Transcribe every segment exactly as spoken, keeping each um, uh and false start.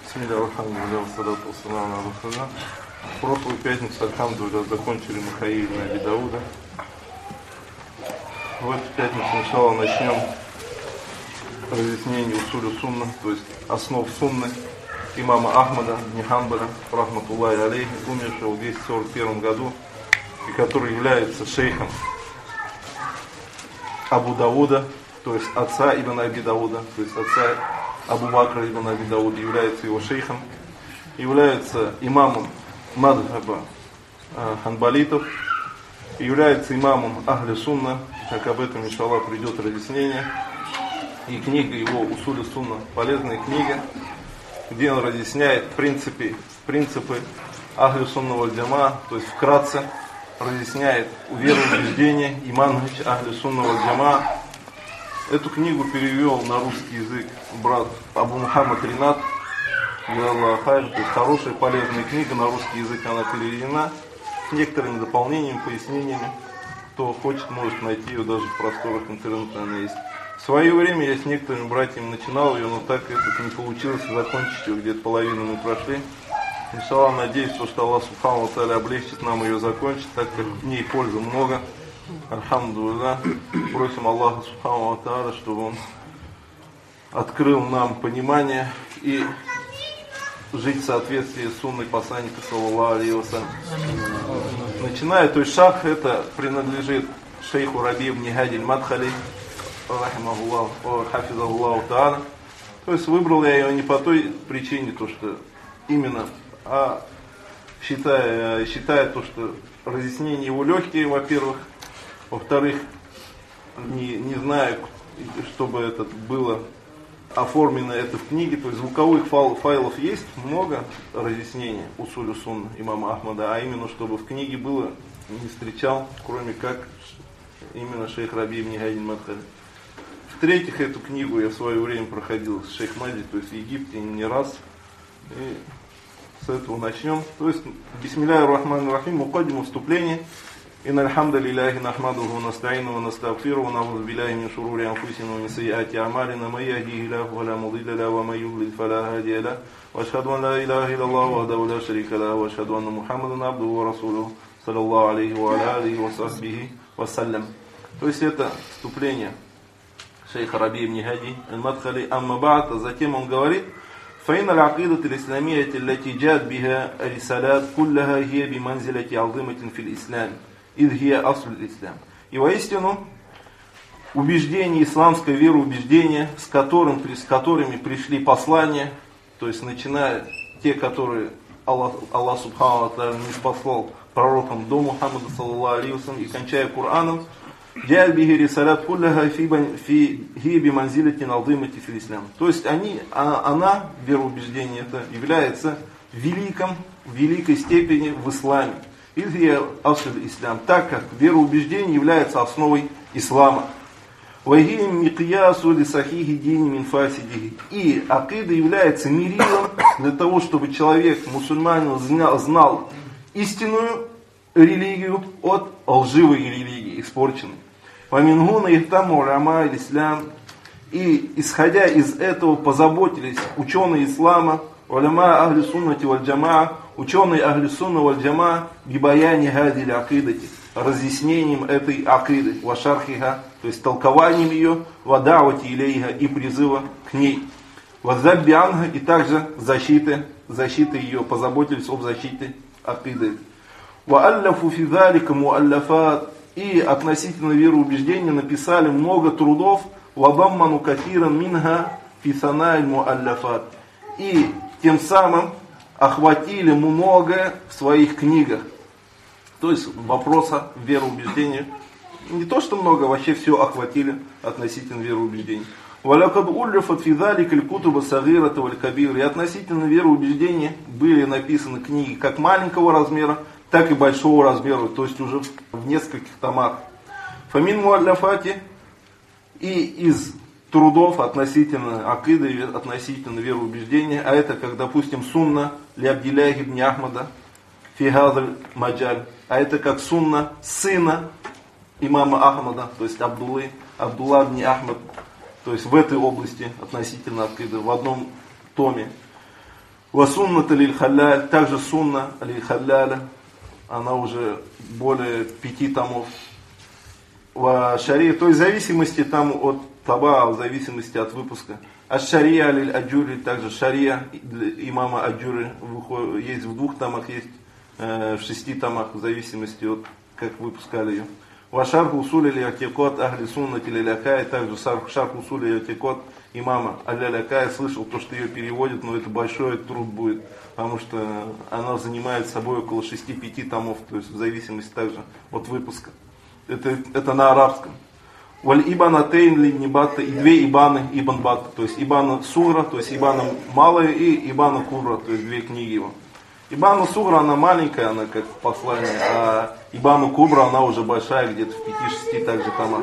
В прошлую пятницу, альхамдулилля, закончили Михаил ибн Аби Дауда. В эту пятницу сначала начнем разъяснение усулю сунна, то есть основ сунны имама Ахмада ибн Ханбаля, рахматуллахи алейхи, умершего в двести сорок первом году, и который является шейхом Абу Дауда, то есть отца ибн Аби Дауда, то есть отца Абу Бакра ибн Аби Дауда, является его шейхом, является имамом мадхаба э, ханбалитов, является имамом Ахли Сунна, как об этом, иншаллах, придет разъяснение. И книга его «Усулю Сунна» полезная книга, где он разъясняет принципы, принципы Ахли Сунна валь Джамаа, то есть вкратце разъясняет вероубеждение и манхадж Ахли Сунна валь Джамаа. Эту книгу перевел на русский язык брат Абу Мухаммад Ринат. То есть хорошая, полезная книга, на русский язык она переведена с некоторыми дополнениями, пояснениями. Кто хочет, может найти ее даже в просторах интернета, она есть. В свое время я с некоторыми братьями начинал ее, но так это не получилось закончить ее, где-то половину мы прошли. Иншаллах, надеюсь, что Аллах Субхану ва Тааля облегчит нам ее закончить, так как в ней пользы много. Альхамдулилля. Просим Аллаха Субхану ва Тааля, чтобы Он открыл нам понимание и жить в соответствии с сунной посланника саллаллаху алейхи ва саллям. Начиная, то есть шах это принадлежит шейху Раби ибн Хади аль-Мадхали, рахимахуллах, хафизахуллаху та'аля. То есть выбрал я ее не по той причине, то что именно, а считая, считая то, что разъяснения его легкие, во-первых, во-вторых, не, не знаю, чтобы это было оформлено это в книге, то есть звуковых файлов есть много разъяснений усулю сунна имама Ахмада, а именно чтобы в книге было, не встречал, кроме как именно шейх Раби ибн Хади аль-Мадхали. В-третьих, эту книгу я в свое время проходил с шейх Мади, то есть в Египте не раз, и с этого начнем. То есть бисмилляхи рахмани рахим, мукаддима, вступление. إن الحمد لله نحمده ونستعينه ونستغفره ونعوذ بالله من شرور أنفسنا ومن سيئات أعمالنا من يهديه الله فلا مضل له ومن يضلل فلا هادي له وأشهد أن لا إله إلا الله وحده لا شريك له وأشهد أن محمدا عبده ورسوله صلى الله عليه وعلى آله وصحبه وسلم. То есть это вступление шейха Раби ибн Хади аль-Мадхали. Амма ба'д, затем он говорит: فإن العقيدة الإسلامية التي جاءت بها الرسالات كلها هي بمنزلة عظيمة في الإسلام. И воистину убеждение, исламское вероубеждение, с, которым, с которыми пришли послания, то есть начиная те, которые Аллах, Аллах Субхану ва Тааля не спаслал пророкам до Мухаммада саллаллаху алейхи ва саллям, и кончая Кораном, то есть они, она, вероубеждение это, является великом, в великой степени в исламе. Ислам, так как вероубеждение является основой ислама. И акида является мерилом для того, чтобы человек, мусульманин, знал, знал истинную религию от лживой религии, испорченной. И исходя из этого позаботились ученые ислама, уляма ахли суннати валь джамаа, ученые Ахли Сунна валь Джамаа, бибаяни хадиль акидати, разъяснением этой акиды, вашархиха, то есть толкованием ее, вадавати илейха, и призыва к ней, вазабби анха, и также защиты, защиты ее, позаботились об защите акиды. Вааллафу фи залика муаллафат, и относительно вероубеждения написали много трудов, вадамману катиран минха фи санаиль муаллафат, и тем самым охватили многое в своих книгах. То есть вопроса вероубеждения. Не то, что много, вообще все охватили относительно вероубеждения. И относительно вероубеждения были написаны книги как маленького размера, так и большого размера, то есть уже в нескольких томах. Фамин муалляфати, и из трудов относительно акиды, относительно вероубеждения, а это как, допустим, сунна ли Абдилляхи ибн Ахмада фи хазаль маджаль, а это как сунна сына имама Ахмада, то есть Абдуллы, Абдулла ибн Ахмад, то есть в этой области относительно акиды, в одном томе. Ва сунната лиль халяль, также сунна лиль халляля, она уже более пяти томов. Ва шария, то есть в зависимости там от таба, в зависимости от выпуска. А шария лиль аджури, также шария имама Аджури есть в двух томах, есть э, в шести томах, в зависимости от как выпускали ее. Ва шарх усули ли атикот ахли суннати лилякай, также шарх усули ли атикот имама Аль-Лякай, слышал то, что ее переводят, но это большой труд будет, потому что она занимает собой около шести-пяти томов, то есть в зависимости также от выпуска. Это, это на арабском. Валь ибана тейн ли нибата, и две ибаны ибн бата, то есть ибана сугра, то есть ибана малая, и ибана кубра, то есть две книги его. Ибана сугра, она маленькая, она как послание, а ибана кубра, она уже большая, где-то в пяти-шести также томах.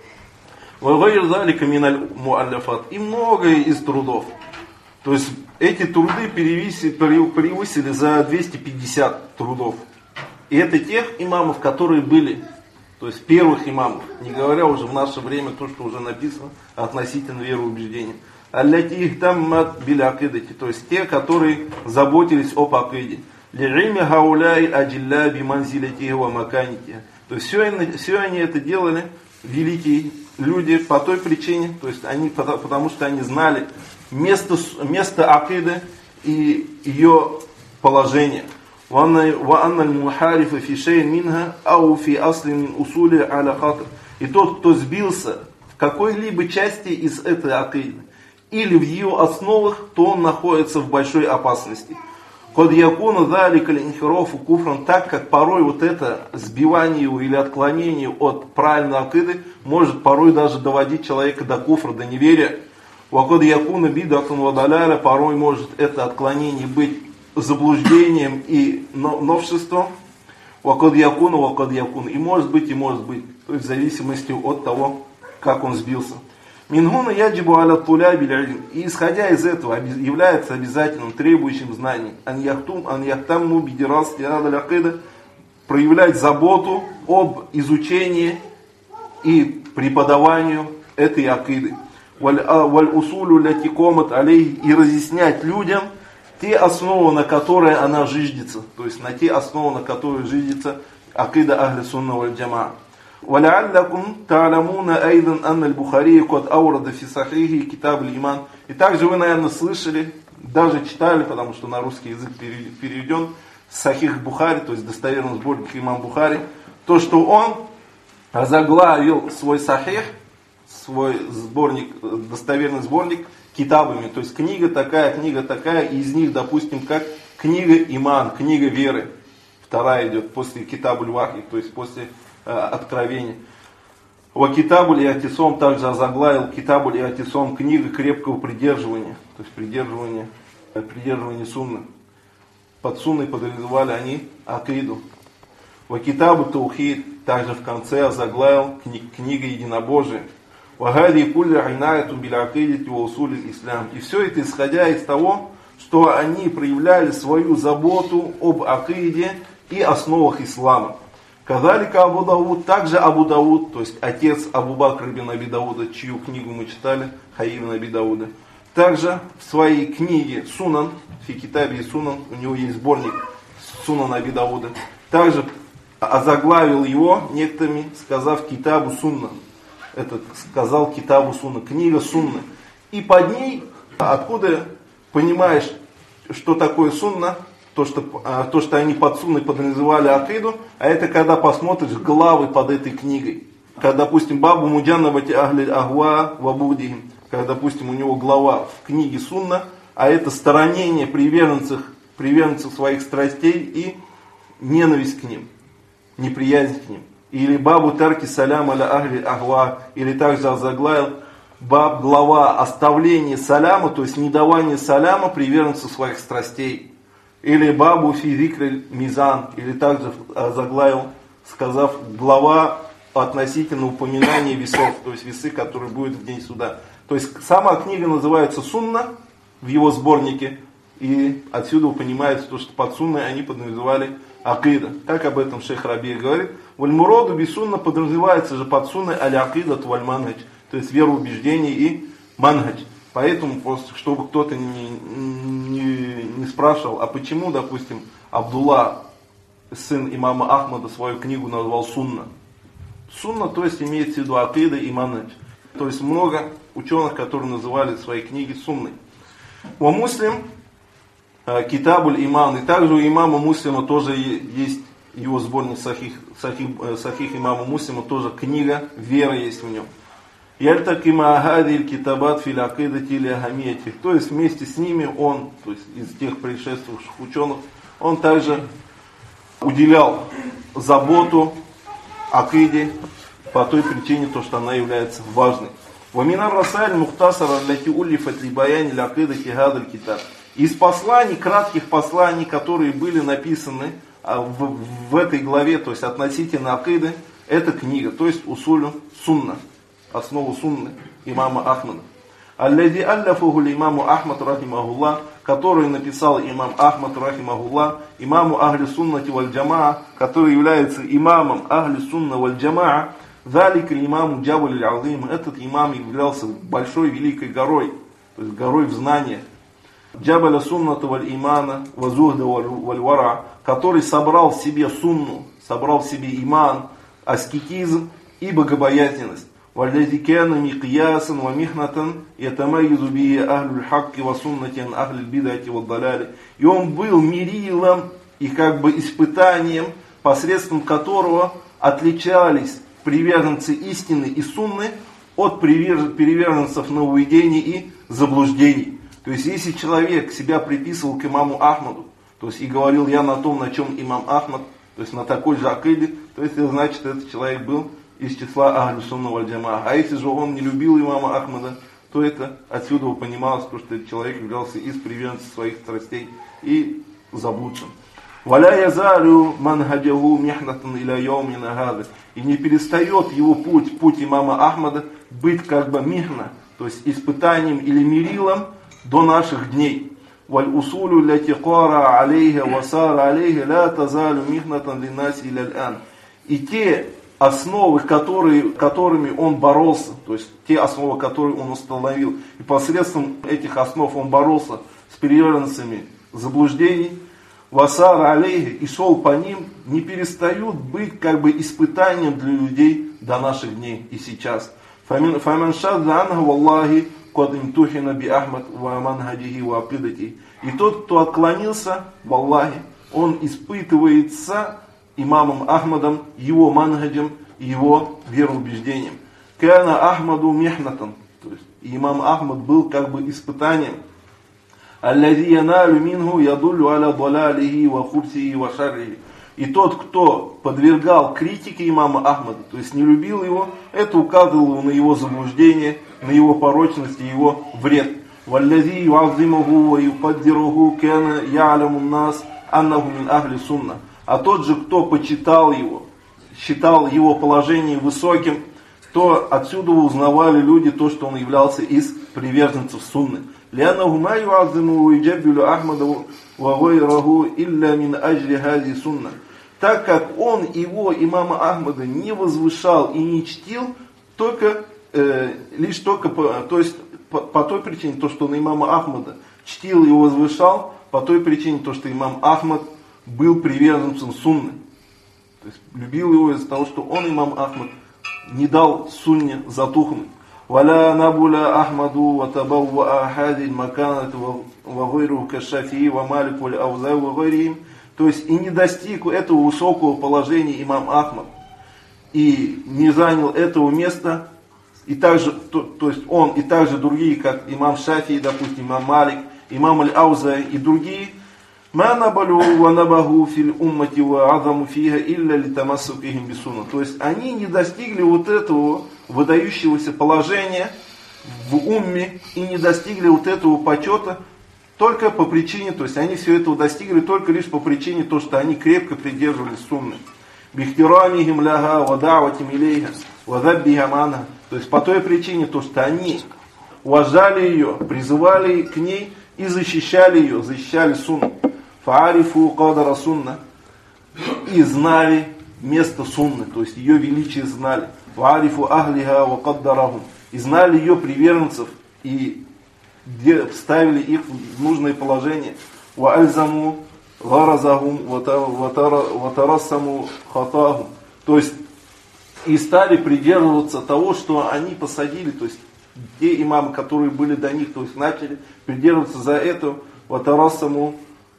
И многое из трудов. То есть эти труды превысили за двести пятьдесят трудов. И это тех имамов, которые были, то есть первых имамов, не говоря уже в наше время то, что уже написано относительно вероубеждения. Аллати ихтаммат биль акидати, то есть те, которые заботились об акиде. Ли'ильми хауляй адилля биманзилати ва маканити. То есть все они, все они это делали, великие люди, по той причине, то есть они, потому что они знали место, место акиды и ее положение. И тот, кто сбился в какой-либо части из этой акиды или в ее основах, то он находится в большой опасности. Код якуна залика линхирофу куфран, так как порой вот это сбивание или отклонение от правильной акиды может порой даже доводить человека до куфра, до неверия. Вакод якуна бидатун вадаляля, порой может это отклонение быть заблуждением и новшеством. Вакод якуна, вакод якуна, и может быть, и может быть, то есть в зависимости от того, как он сбился. Мингуна яджибу аля туля биль. И исходя из этого является обязательным, требующим знаний. Ан яхтум, ан яхтамну бидирас тирадаль акида, проявлять заботу об изучении и преподаванию этой акиды. Валь усулю ляти комат алей, и разъяснять людям те основы, на которые она жиждется. То есть на те основы, на которые жиждется акида ахли сунна валь джамаа. وَلَعَلَّكُمْ تَعْلَمُونَ أَيْضًا أَنَّ الْبُخَارِيَ قَدْ أَوْرَدَ فِي صَحِيحِهِ كِتَابَ الْإِيمَانِ. И также вы, наверное, слышали, даже читали, потому что на русский язык переведен, Сахих Бухари, то есть достоверный сборник имам Бухари, то, что он озаглавил свой Сахих, свой сборник, достоверный сборник, китабами, то есть книга такая, книга такая, и из них, допустим, как книга Иман, книга веры, вторая идет после Китабуль Вахи, то есть после откровения. Ва Китабуль и Атисом также озаглавил Китабуль и Атисом, книга крепкого придерживания, то есть придерживание, придерживание сунны. Под сунной подразумевали они акиду. Ва Китабу Таухид также в конце озаглавил кни, книга единобожия. Ва хади кулли айнаяту биль акидати ва усули ислам. И все это исходя из того, что они проявляли свою заботу об акиде и основах ислама. Кадалика Абу Дауд, также Абу Дауд, то есть отец Абу Бакр ибн Аби Дауда, чью книгу мы читали, Хаи ибн Аби Дауда. Также в своей книге Сунан, фи китабе и Сунан, у него есть сборник Сунан Аби Дауда, также озаглавил его некоторыми, сказав Китабу Сунна. Это сказал Китабу Сунна, книга Сунны. И под ней, откуда понимаешь, что такое Сунна, То что, то, что они под сунной подразумевали акиду, а это когда посмотришь главы под этой книгой. Когда, допустим, Бабу Муджаннабати Ахли Ахва Вабудихим, когда, допустим, у него глава в книге Сунна, а это сторонение приверженцев, приверженцев своих страстей и ненависть к ним, неприязнь к ним. Или Бабу Тарки Салям аля Ахли Ахва, или также озаглавил Баб, глава оставления саляма, то есть недавание саляма приверженцев своих страстей. Или Бабу Физикрель Мизан, или также заглавил, сказав, глава относительно упоминания весов, то есть весы, которые будут в день суда. То есть сама книга называется Сунна в его сборнике, и отсюда понимается то, что под Сунной они подразумевали акида. Как об этом шейх Раби говорит, вальмуроду би Сунна подразумевается же под Сунной аль-акидат валь-манхадж, то есть вероубеждение и манхадж. Поэтому, просто, чтобы кто-то не, не, не спрашивал, а почему, допустим, Абдулла, сын имама Ахмада, свою книгу назвал Сунна? Сунна, то есть имеется в виду акида и манадж. То есть много ученых, которые называли свои книги сунной. У Муслим Китабуль Иман, и также у имама Муслима тоже есть его сборник Сахих, Сахих, Сахих имама Муслима, тоже книга, вера есть в нем. Яльтакима Ахадиль Китабат Фил Акидати Ли Ахамияти. То есть вместе с ними он, то есть из тех предшествующих ученых, он также уделял заботу акиде по той причине, то, что она является важной. Ваминар Расаль Мухтасара Ляти Уллифат Либаяни Лякидати Гадаль Китаб. Из посланий, кратких посланий, которые были написаны в, в этой главе, то есть относительно акиды, это книга, то есть усулю сунна, основу сунны имама Ахмада. Аллади алляфуху имаму Ахмад рахимахуллах, который написал имам Ахмад рахимахуллах, имаму Ахли Суннати валь Джамаа, который является имамом Ахли Сунна валь Джамаа, залика имаму Джабаль аль-Азим, этот имам являлся большой великой горой, то есть горой в знаниях. Джабаля Сунната валь Имана вазухда валь Вара, который собрал в себе сунну, собрал в себе иман, аскетизм и богобоязненность. والذي كان مقياسا ومحنة يتميز به أهل الحق وسنة عن أهل البدعة والضلال. И он был мерилом и как бы испытанием, посредством которого отличались приверженцы истины и сунны от приверженцев нововведений и заблуждений. То есть если человек себя приписывал к имаму Ахмаду, то есть и говорил, я на том, на чем имам Ахмад, то есть на такой же акиде, то есть это значит, этот человек был из числа Ахлю Сунна валь Джамаа. А если же он не любил имама Ахмада, то это отсюда понималось, что этот человек являлся из приверженцев своих страстей и заблудшим. Валя язалю манхаджаху михнатан иля яумина хаза. И не перестает его путь, путь имама Ахмада, быть как бы михна, то есть испытанием или мерилом до наших дней. Валь усулю ля тикара алейха васара алейха ля тазалю михнатан линаси иля аль-ан. И те основы, которые, которыми он боролся, то есть те основы, которые он установил, и посредством этих основ он боролся с приверженцами заблуждений, васара алейхи, и шел по ним, не перестают быть как бы испытанием для людей до наших дней и сейчас. Фаман шадда анху валлахи код имтухина би Ахмад ва манхаджихи ва акидати. И тот, кто отклонился, валлахи, он испытывается имамом Ахмадом, его манхаджем, его вероубеждением. Кана Ахмаду михнатан, то есть имам Ахмад был как бы испытанием. Аллади яналю минху ядуллю аля далалихи ва хубсихи ва шаррихи. И тот, кто подвергал критике имама Ахмада, то есть не любил его, это указывало на его заблуждение, на его порочность и его вред. Валлади юаззимуху ва юкаддируху кана я'ламу нас аннаху мин ахли сунна. А тот же, кто почитал его, считал его положение высоким, то отсюда узнавали люди то, что он являлся из приверженцев сунны. لأنه ما يعظم ويجبل أحمد وغيره إلا من أجل هذه سنة. Так как он его, имама Ахмада, не возвышал и не чтил, только, э, лишь только по, то есть, по, по той причине, то, что он имама Ахмада чтил и возвышал, по той причине, то, что имам Ахмад был приверженцем сунны. То есть любил его из-за того, что он, имам Ахмад, не дал сунне затухнуть. ولا نبل أحمد وتبوأ هذه المكانة وغيره كالشافعي ومالك والأوزاعي وغيرهم. То есть и не достиг этого высокого положения имам Ахмад, и не занял этого места, и также, то, то есть он и также другие, как имам Шафии, допустим, имам Малик, имам Аль-Аузаи и другие, ما نبلوا ونبهوا في الأمة وعظموا فيها إلا لتمسكهم بسنة. То есть они не достигли вот этого выдающегося положения в умме и не достигли вот этого почета только по причине, то есть они все этого достигли только лишь по причине того, что они крепко придерживались сунны. Бихтирамихим ляха вадаватим илейха вадаббихам анха. То есть по той причине, то, что они уважали ее, призывали к ней и защищали ее, защищали сунну. Фаарифу кадара сунна. И знали место сунны, то есть ее величие знали. Фаарифу ахлиха ва каддарахум. И знали ее приверженцев и вставили их в нужное положение. وَأَلْزَمُوا غَرَزَهُمْ وَتَرَسَّمُوا خَطَاهُمْ. То есть, и стали придерживаться того, что они посадили, то есть, те имамы, которые были до них, то есть, начали придерживаться за это, وَتَرَسَّمُوا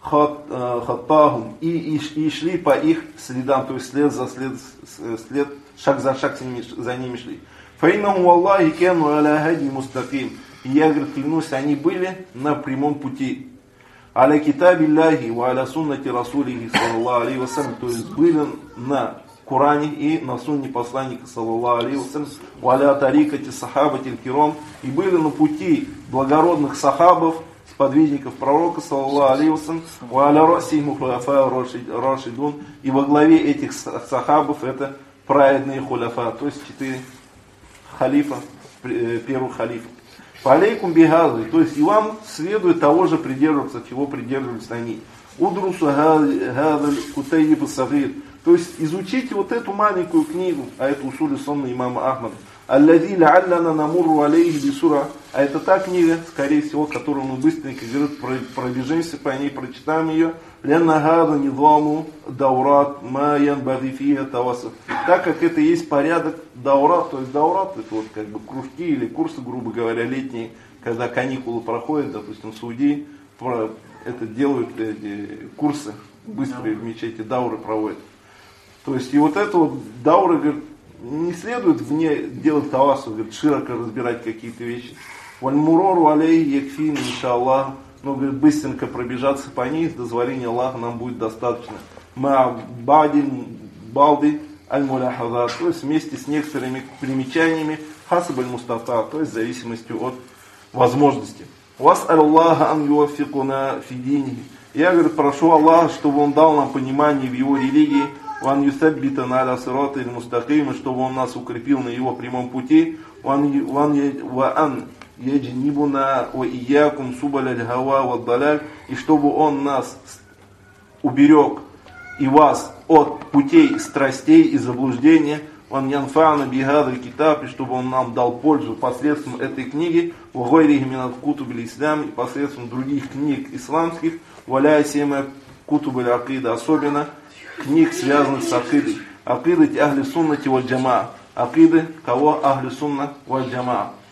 خَطَاهُمْ, и, и, и шли по их следам, то есть, след за след, след шаг за шаг за ними, за ними шли. فَإِنَّهُمْ وَاللَّهِ كَانُوا عَلَى هَدْيٍ مُسْتَقِيمٍ. И я, говорит, клянусь, они были на прямом пути. «Аля китаби Аллахи ва аля суннати Расулихи саллаллаху алейхи вассалям», то есть были на Коране и на сунне посланника саллаллаху алейхи вассалям, «Ва аля тарикати сахабати кирам», и были на пути благородных сахабов, сподвижников пророка саллаллаху алейхи вассалям, «Ва аля расихим хуляфа рашидун», и во главе этих сахабов это праведные хуляфа, то есть четыре халифа, первый халиф. Фалейкум бихазы, то есть и вам следует того же придерживаться, чего придерживались они. Удрусу гадаль кутайиб сагир, то есть изучите вот эту маленькую книгу, а это усули сонна имама Ахмада. Аллади ла'аллана намурру алейхи бисура, а это та книга, скорее всего, которую мы быстренько, говорит, пробежимся по ней, прочитаем ее. Ленна гада нидаму даурат ма янбаги фиха тавассуф. Так как это есть порядок даурат, то есть даурат это вот как бы кружки или курсы, грубо говоря, летние, когда каникулы проходят, допустим, судьи это делают эти курсы быстрые в мечети, дауры проводят. То есть и вот это вот дауры, говорит, не следует в ней делать тавассу, говорит, широко разбирать какие-то вещи. Вальмурору алей якфин иншаллах. Но, говорит, быстренько пробежаться по ней, с дозволения Аллаха нам будет достаточно. Ма бадин балди аль-муляхаза, то есть вместе с некоторыми примечаниями, хасаб аль-мустата, то есть в зависимости от возможности. Вас аллаха ан юаффикуна фи динихи. Я, говорит, прошу Аллаха, чтобы Он дал нам понимание в Его религии, ван юсаббитана аля сирата аль-мустакима, чтобы Он нас укрепил на Его прямом пути, ван ван яджнибуна ва иякум субаль аль-хава ва даляль, и чтобы Он нас уберег и вас от путей страстей и заблуждения, ван янфа'на бихадаль китаб, и чтобы Он нам дал пользу посредством этой книги, ва гайрихи минат кутубиль ислам, и посредством других книг исламских, валя сема кутубиль акида, особенно книг, связанных с акидой. Акидой ахли суннати валь джамаа. Акиды кого ахли сунна валь джамаа.